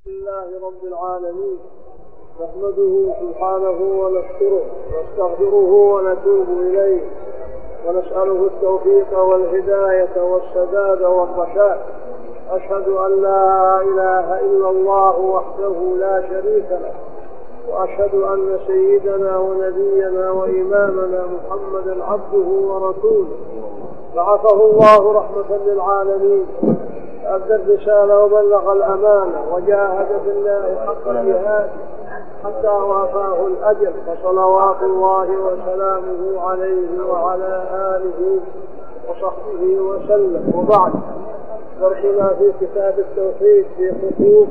لله رب العالمين، نحمده سبحانه ونشكره ونستغفره ونتوب إليه ونسأله التوفيق والهداية والسداد والرشاد. أشهد أن لا إله إلا الله وحده لا شريك له، وأشهد أن سيدنا ونبينا وإمامنا محمدا عبده ورسوله، بعثه الله رحمة للعالمين، أدى الرسالة وبلغ الأمانة وجاهد في الله حق الجهاد حتى وافاه الأجل، فصلوات الله وسلامه عليه وعلى آله وصحبه وسلم. وبعد، درسنا في كتاب التوحيد في خطوط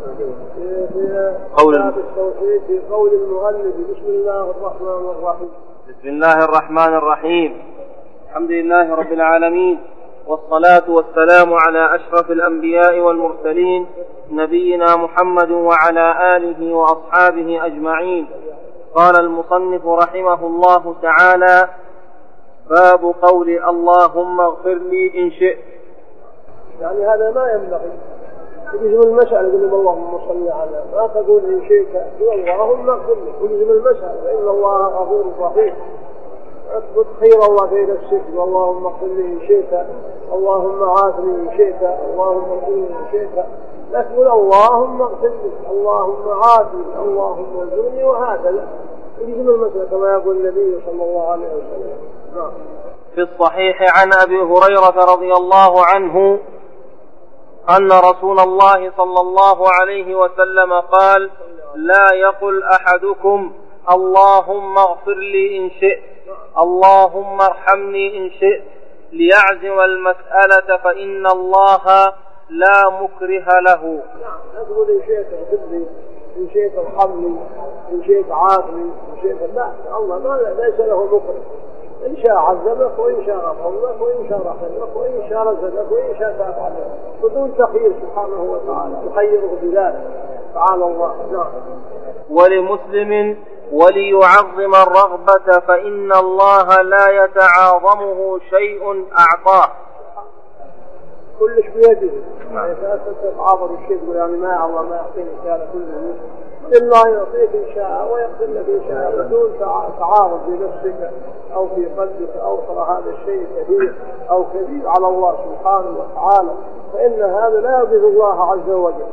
كتاب التوحيد في قول المؤلف. بسم الله الرحمن الرحيم. بسم الله الرحمن الرحيم. الحمد لله رب العالمين، والصلاة والسلام على أشرف الأنبياء والمرسلين، نبينا محمد وعلى آله وأصحابه أجمعين. قال المصنف رحمه الله تعالى: باب قول اللهم اغفر لي إن شئت. يعني هذا ما ينبغي تجزم المسألة تقول اللهم صل على، ما تقول إن شئت اللهم اغفر لي، تجزم المسألة فإن الله غفور رحيم. اثبت خير الله في نفسك، اللهم اغفر لي إن شئت، اللهم عافني إن شئت، اللهم ارحمني إن شئت. لا تقول اللهم اغفر لي، اللهم عافني، اللهم ارحمني، وهكذا تجزم المسألة كما يقول النبي صلى الله عليه وسلم. نعم. في الصحيح عن أبي هريرة رضي الله عنه أن رسول الله صلى الله عليه وسلم قال: لا يقل أحدكم اللهم اغفر لي إن شئت، اللهم ارحمني إن شئت، ليعزم المسألة فإن الله لا مكره له. لا تقول إن شئت اغفر لي، إن شئت ارحمني، إن شئت عافني، إن شئت، لا، الله ليس له مكره. إن شاء عذبك، وإن شاء غفر لك، وإن شاء رحم لك، وإن شاء رزقك، وإن شاء تاب عليك، بدون تخيير سبحانه وتعالى، يخيره بذلك تعالى الله. نعم. ولمسلم: وليعظم الرغبة فإن الله لا يتعاظمه شيء أعطاه. كلش بيده، يعني تتعاظم الشيء، تقول يعني ما الله ما يعطيني كذا كله، الله يعطيك إن شاء ويغفر لك إن شاء، بدون تعارض بنفسك أو في قلبك أو ترى هذا الشيء كبير أو كبير على الله سبحانه وتعالى، فإن هذا لا يرضي الله عز وجل.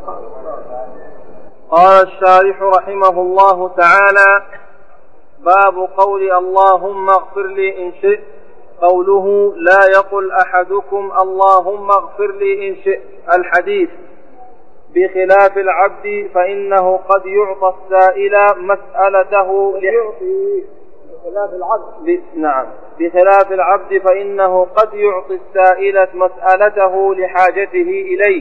قال الشارح رحمه الله تعالى: باب قول اللهم اغفر لي إن شئت. قوله: لا يقل أحدكم اللهم اغفر لي إن شئت. الحديث: بخلاف العبد فإنه قد يعطى السائل مسألته بخلاف العبد. نعم، بخلاف العبد فإنه قد يعطي السائل مسألته لحاجته إليه،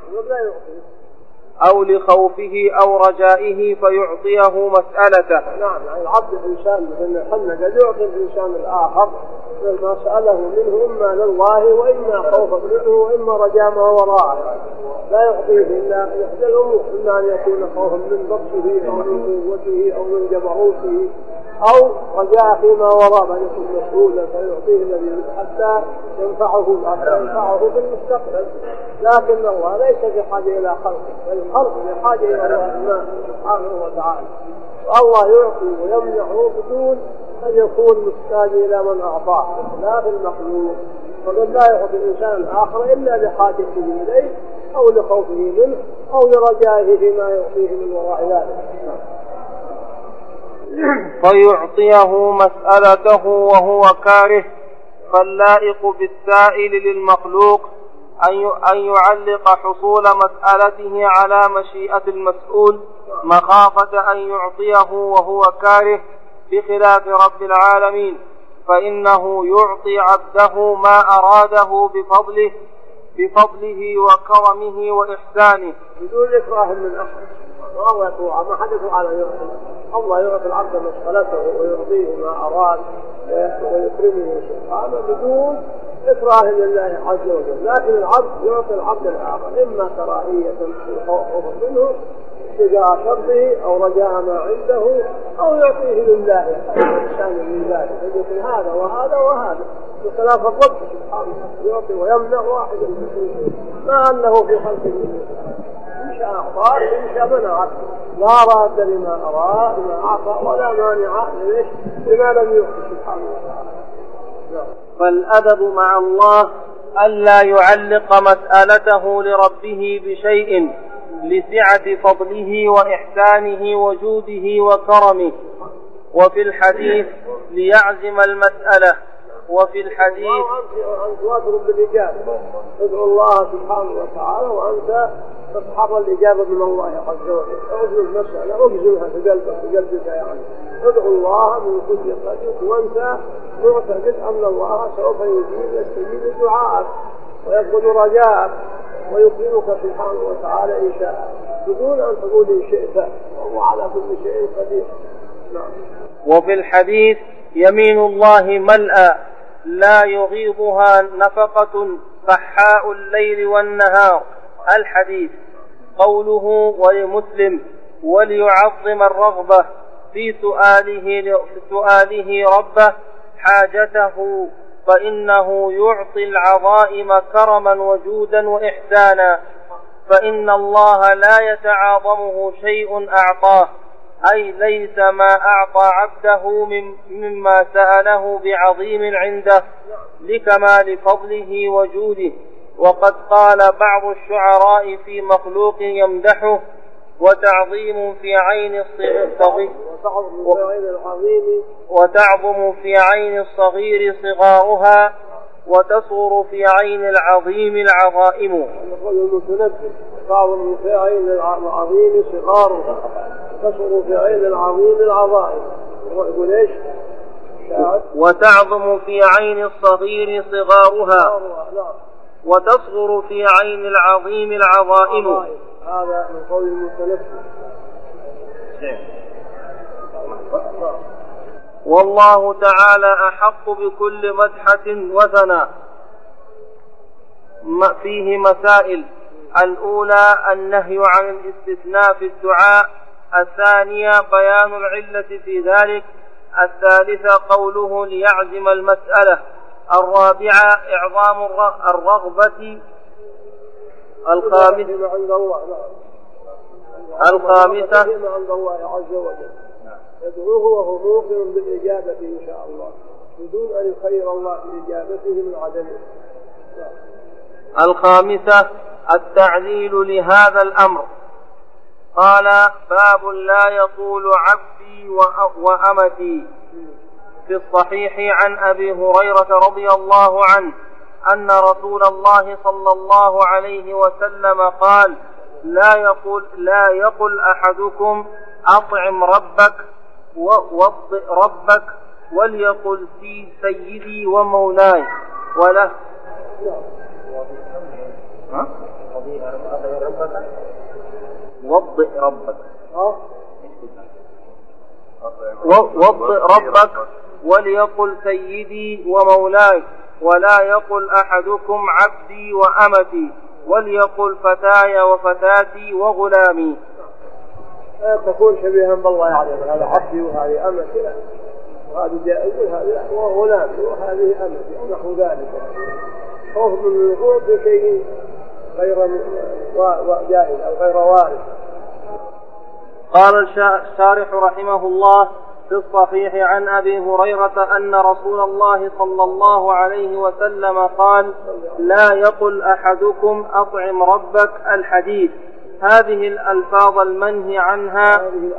أو لخوفه أو رجائه فيعطيه مسألته. نعم، يعني العبد الإنسان مثل قد يعطي الإنسان الآخر ما سأله منه، إما لله وإما خوفا منه وإما رجاء ما وراءه، لا يعطيه إلا إحدى الأمور، إما أن يكون خوفا من بطشه أو من قوته أو من جبروته، أو رجاء فيما وراء بأن يكون مسؤولا فيعطيه الذي حتى ينفعه في المستقبل. لكن الله ليس بحاجة إلى خلقه، بل الخلق بحاجة إلى الله سبحانه وتعالى، والله يعطي ويمنعه بدون أن يكون محتاج إلى من أعطاه، لا في المخلوق. فقد لا يعطي الإنسان الآخر إلا لحاجته إليه أو لخوفه منه أو لرجائه فيما يعطيه من وراء ذلك. فيعطيه مسألته وهو كاره. فاللائق بالسائل للمخلوق أن يعلق حصول مسألته على مشيئة المسؤول مخافة أن يعطيه وهو كاره، بخلاف رب العالمين فإنه يعطي عبده ما أراده بفضله وكرمه وإحسانه بدون إكراه من أحد. الله يطوع ما حدث على يعطي، الله يعطي العبد مسألته ويرضيه ما أراد ويكرمه سبحانه بدون إكراه لله عز وجل. لكن العبد يعطي العبد الآخر إما كراهية خوفا منه ابتغاء شرطه أو رجاء ما عنده، أو يعطيه لله إحسانا من ذلك، يقول هذا وهذا وهذا، بخلاف الرب سبحانه يعطي ويمنع واحدا ما أنه في خلقه إن شاء أعطاك وإن شاء منعك، لا راد لما أراد ما أعطى ولا مانع لما لم يعطي سبحانه وتعالى. فالأدب مع الله ألا يعلق مسألته لربه بشيء لسعة فضله وإحسانه وجوده وكرمه. وفي الحديث ليعزم المسألة. وفي الحديث وأنت واثق بالإجابة، ادعو الله سبحانه وتعالى وأنت تتحرى الإجابة من الله عز وجل. أعزم المسألة أجزمها في قلبك يعني. ادعو الله من كل قلبك وأنت معتقد أن الله سوف يستجيب دعاءك ويقبل رجاءك ويكرمك سبحانه وتعالى إن شاء، بدون أن تقول إن شئت، وهو على كل شيء قدير. نعم. وفي الحديث يمين الله ملأى لا يغيضها نفقة فحاء الليل والنهار. الحديث. قوله ولمسلم وليعظم الرغبة في سؤاله ربه حاجته فإنه يعطي العظائم كرما وجودا وإحسانا، فإن الله لا يتعاظمه شيء أعطاه، أي ليس ما أعطى عبده مما سأله بعظيم عنده لكمال فضله وجوده. وقد قال بعض الشعراء في مخلوق يمدحه وتعظم في عين الصغير صغارها وتصغر في عين العظيم العظائم. تعظم في عين العظيم صغارها تصغر في عين العظيم العظائم. يقول ايش؟ وتعظم في عين الصغير صغارها وتصغر في عين العظيم العظائم. هذا من قول المتنفس. والله تعالى أحق بكل مدحة وثناء. فيه مسائل: الأولى النهي عن الاستثناء في الدعاء، الثانية بيان العلة في ذلك، الثالثة قوله ليعزم المسألة، الرابعة إعظام الرغبة، الخامسة عند الله عز وجل يدعوه وهو موقن بالإجابة إن شاء الله بدون أن يخير الله في إجابته من عدمه. الخامسة التعليل لهذا الأمر. قال: باب لا يطول عبدي وأمتي. في الصحيح عن أبي هريرة رضي الله عنه أن رسول الله صلى الله عليه وسلم قال: لا يقل أحدكم أطعم ربك ووضئ ربك، وليقل سيدي ومولاي. وله وضئ ربك وليقل سيدي ومولاي، ولا يقل أحدكم عبدي وأمتي، وليقل فتاي وفتاتي وغلامي. تكون شبيها بالله يعني، هذا عبدي وهذه أمتي وهذه جائز وهذه وغلامي وهذه أمتي نحو ذلك، خوف من الوقوع بشيء غير جائز أو غير وارد. قال الشارح رحمه الله: في الصحيح عن أبي هريرة أن رسول الله صلى الله عليه وسلم قال: لا يقل أحدكم أطعم ربك. الحديث. هذه الألفاظ المنهي عنها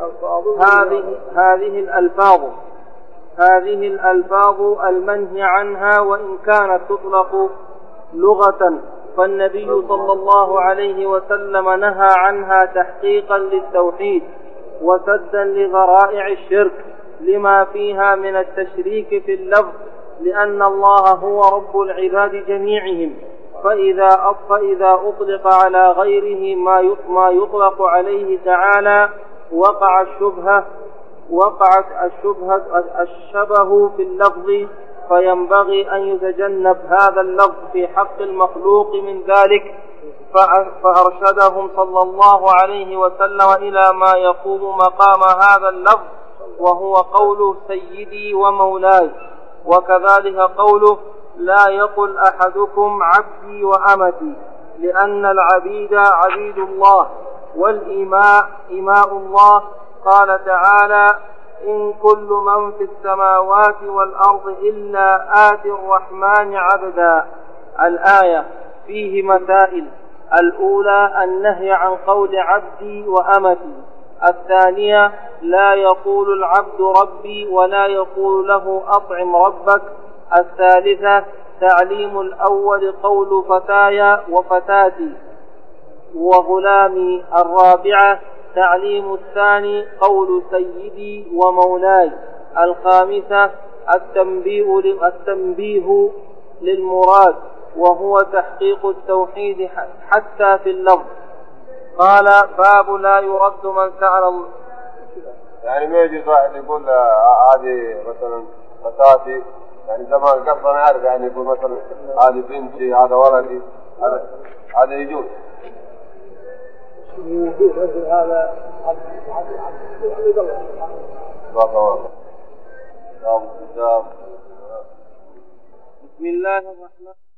هذه الألفاظ المنهي عنها وإن كانت تطلق لغة، فالنبي صلى الله عليه وسلم نهى عنها تحقيقا للتوحيد وسدا لذرائع الشرك لما فيها من التشريك في اللفظ، لأن الله هو رب العباد جميعهم، فإذا أطلق على غيره ما يطلق عليه تعالى وقعت الشبه في اللفظ، فينبغي أن يتجنب هذا اللفظ في حق المخلوق من ذلك. فأرشدهم صلى الله عليه وسلم إلى ما يقوم مقام هذا اللفظ، وهو قوله سيدي ومولاي. وكذلك قوله لا يقل أحدكم عبدي وأمتي، لأن العبيد عبيد الله، والإيماء إيماء الله. قال تعالى: إن كل من في السماوات والأرض إلا آتي الرحمن عبدا. الآية فيه مسائل: الأولى النهي عن قول عبدي وأمتي. الثانية لا يقول العبد ربي ولا يقول له أطعم ربك. الثالثة تعليم الأول قول فتايا وفتاتي وغلامي. الرابعة تعليم الثاني قول سيدي ومولاي. الخامسة التنبيه للمراد وهو تحقيق التوحيد حتى في اللفظ. قال: باب لا يرد من سأل الله. يعني ما يجوز واحد يقول هذه مثلا فتاتي، يعني زمان قبل أنا أعرف يعني يقول مثلا هذه بنتي هذا ولدي، هذا يجوز. هذا بسم الله الرحمن